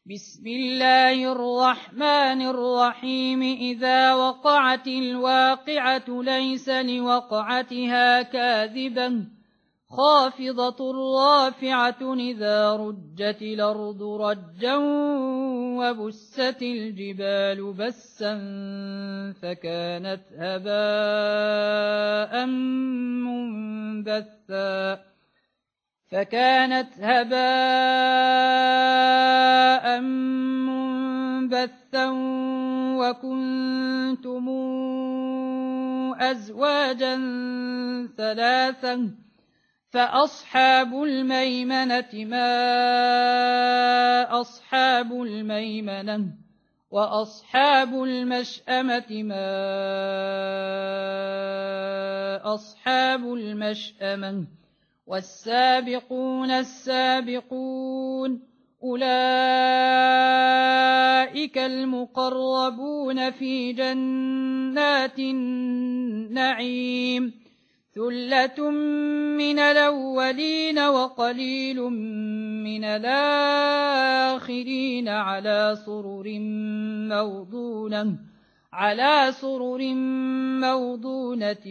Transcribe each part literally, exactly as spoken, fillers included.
بسم الله الرحمن الرحيم إذا وقعت الواقعة ليس لوقعتها كاذبة خافضة رافعة إذا رجت الأرض رجا وبست الجبال بسا فكانت هباء منبثا فكانت هباء منبثا وكنتم أزواجا ثلاثا فأصحاب الميمنة ما أصحاب الميمنة وأصحاب المشأمة ما أصحاب المشأمة والسابقون السابقون أولئك المقربون في جنات النعيم ثلة من الأولين وقليل من الآخرين على سرر موضونة على سرر موضونة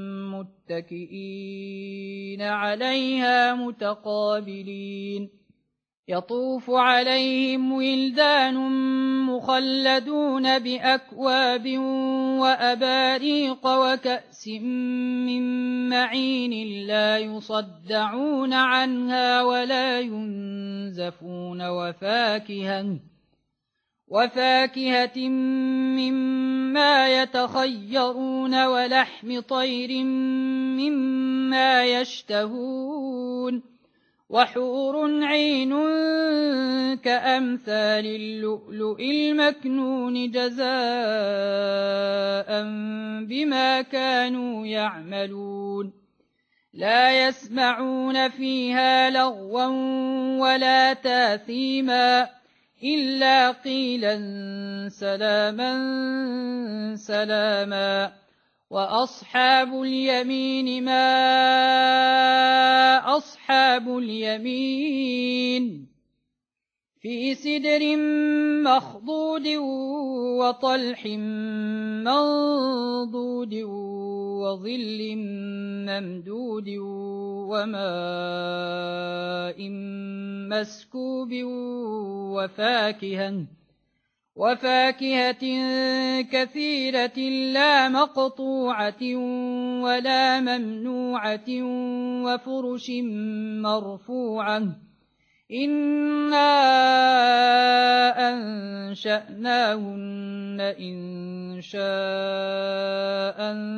متكئين عليها متقابلين يطوف عليهم ولدان مخلدون بأكواب وأباريق وكأس من معين لا يصدعون عنها ولا ينزفون وفاكهة وفاكهة مما يتخيرون ولحم طير مما يشتهون وحور عين كأمثال اللؤلؤ المكنون جزاء بما كانوا يعملون لا يسمعون فيها لغوا ولا تاثيما إلا قيلا سلاما سلاما وأصحاب اليمين ما أصحاب اليمين في سدر مخضود وطلح منضود وظل ممدود وماء مسكوب وفاكهة وفاكهة كثيرة لا مقطوعة ولا ممنوعة وفرش مرفوعة إنا أنشأناهن إن شاء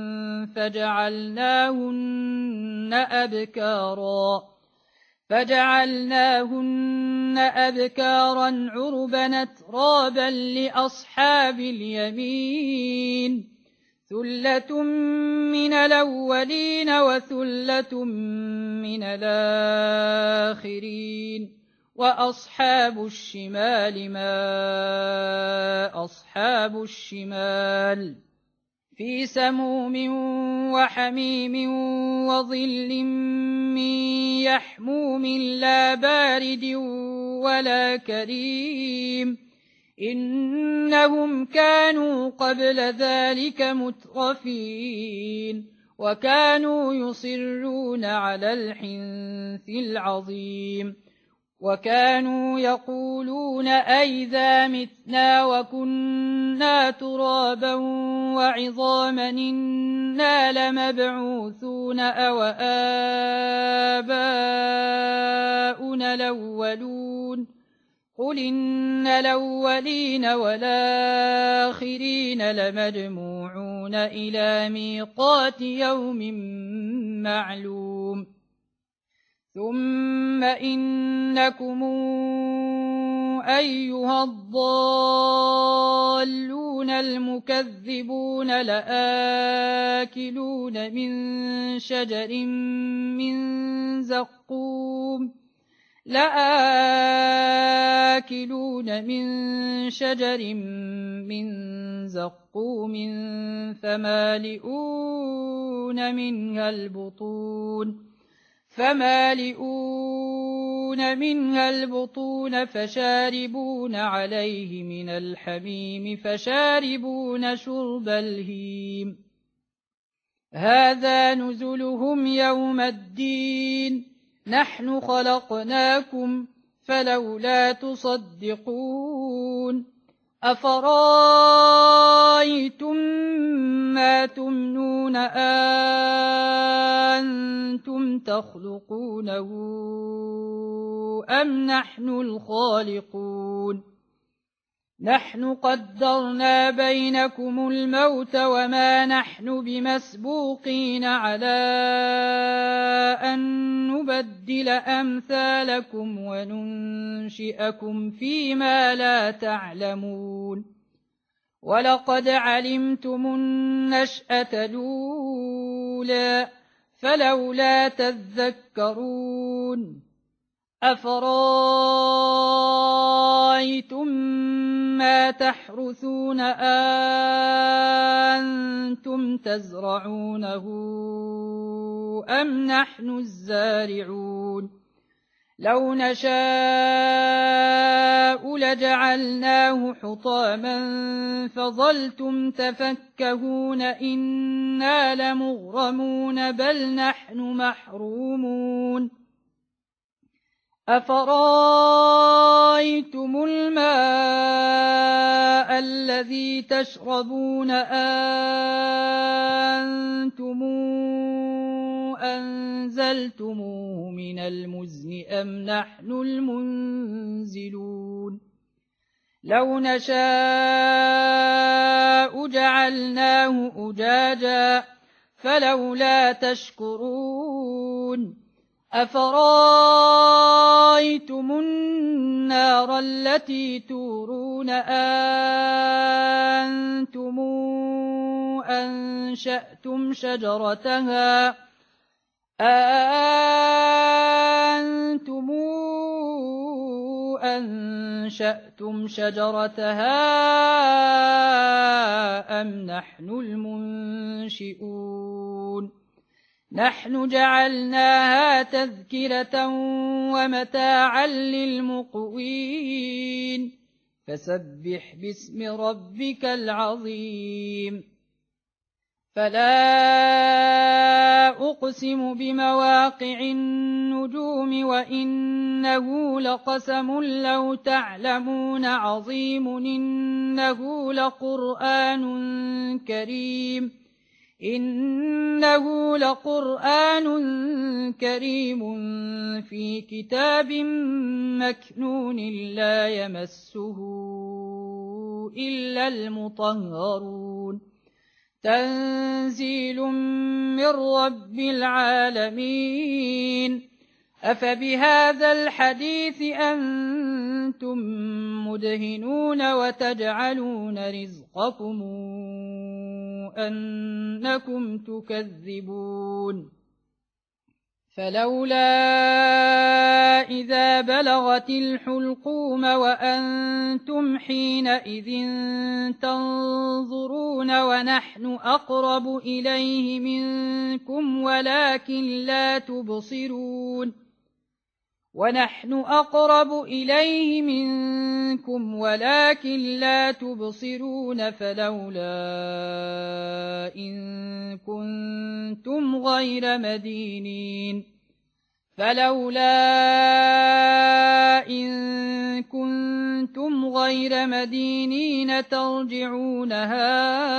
فجعلناهن أبكارا فجعلناهن أبكارا عربا أترابا لأصحاب اليمين ثلة من الأولين وثلة من الآخرين وأصحاب الشمال ما أصحاب الشمال في سموم وحميم وظل من يحموم لا بارد ولا كريم إنهم كانوا قبل ذلك مترفين وكانوا يصرون على الحنث العظيم وكانوا يقولون أئذا متنا وكنا ترابا وعظاما إنا لمبعوثون أو آباؤنا الأولون قل إن الأولين والآخرين لمجموعون إلى ميقات يوم معلوم ثم إنكم أيها الضالون المكذبون لآكلون من شجر من زقوم لآكلون من شجر من زقوم فمالئون منها البطون فمالئون منها البطون فشاربون عليه من الحميم فشاربون شرب الهيم هذا نزلهم يوم الدين نحن خلقناكم فلولا تصدقون أفرأيتم ما تمنون أنتم تخلقونه أم نحن الخالقون نحن قدرنا بينكم الموت وما نحن بمسبوقين على أن نبدل أمثالكم وننشئكم فيما لا تعلمون ولقد علمتم النشأة الأولى فلولا تذكرون أفرأيتم ما تحرثون أنتم تزرعونه أم نحن الزارعون لو نشاء لجعلناه حطاما فظلتم تفكهون إنا لمغرمون بل نحن محرومون أفرأيتم الماء الذي تشربون أنتم أنزلتموه من المزن أم نحن المنزلون لو نشاء جعلناه أجاجا فلولا تشكرون أفرأيتم النار التي تورون أنتم أنشأتم شجرتها أنتم أنشأتم شجرتها أم نحن المنشئون نحن جعلناها تذكرة ومتاعا للمقوين فسبح باسم ربك العظيم فلا أقسم بمواقع النجوم وإنه لقسم لو تعلمون عظيم إنه لقرآن كريم إنه لقرآن كريم في كتاب مكنون لا يمسه إلا المطهرون تنزيل من رب العالمين أفبهذا الحديث أنتم مدهنون وتجعلون رزقكم أنكم تكذبون فلولا إذا بلغت الحلقوم وأنتم حينئذ تنظرون ونحن أقرب إليه منكم ولكن لا تبصرون ونحن أقرب إليه منكم ولكن لا تبصرون فلولا إن كنتم غير مدينين فلولا إن كنتم غير مدينين ترجعونها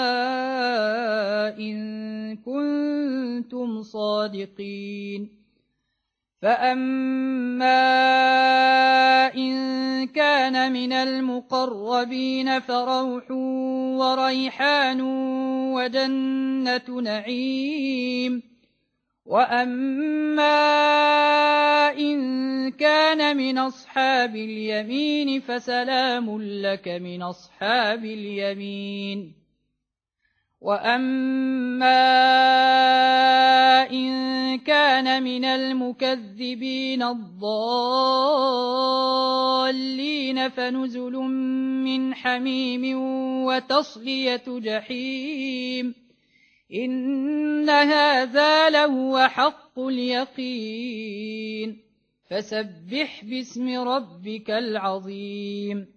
إن كنتم صادقين فأما إن كان من المقربين فروح وريحان وجنة نعيم وأما إن كان من أصحاب اليمين فسلام لك من أصحاب اليمين وأما إن كان من المكذبين الضالين فنزل من حميم وتصلية جحيم إن هذا لهو حق اليقين فسبح باسم ربك العظيم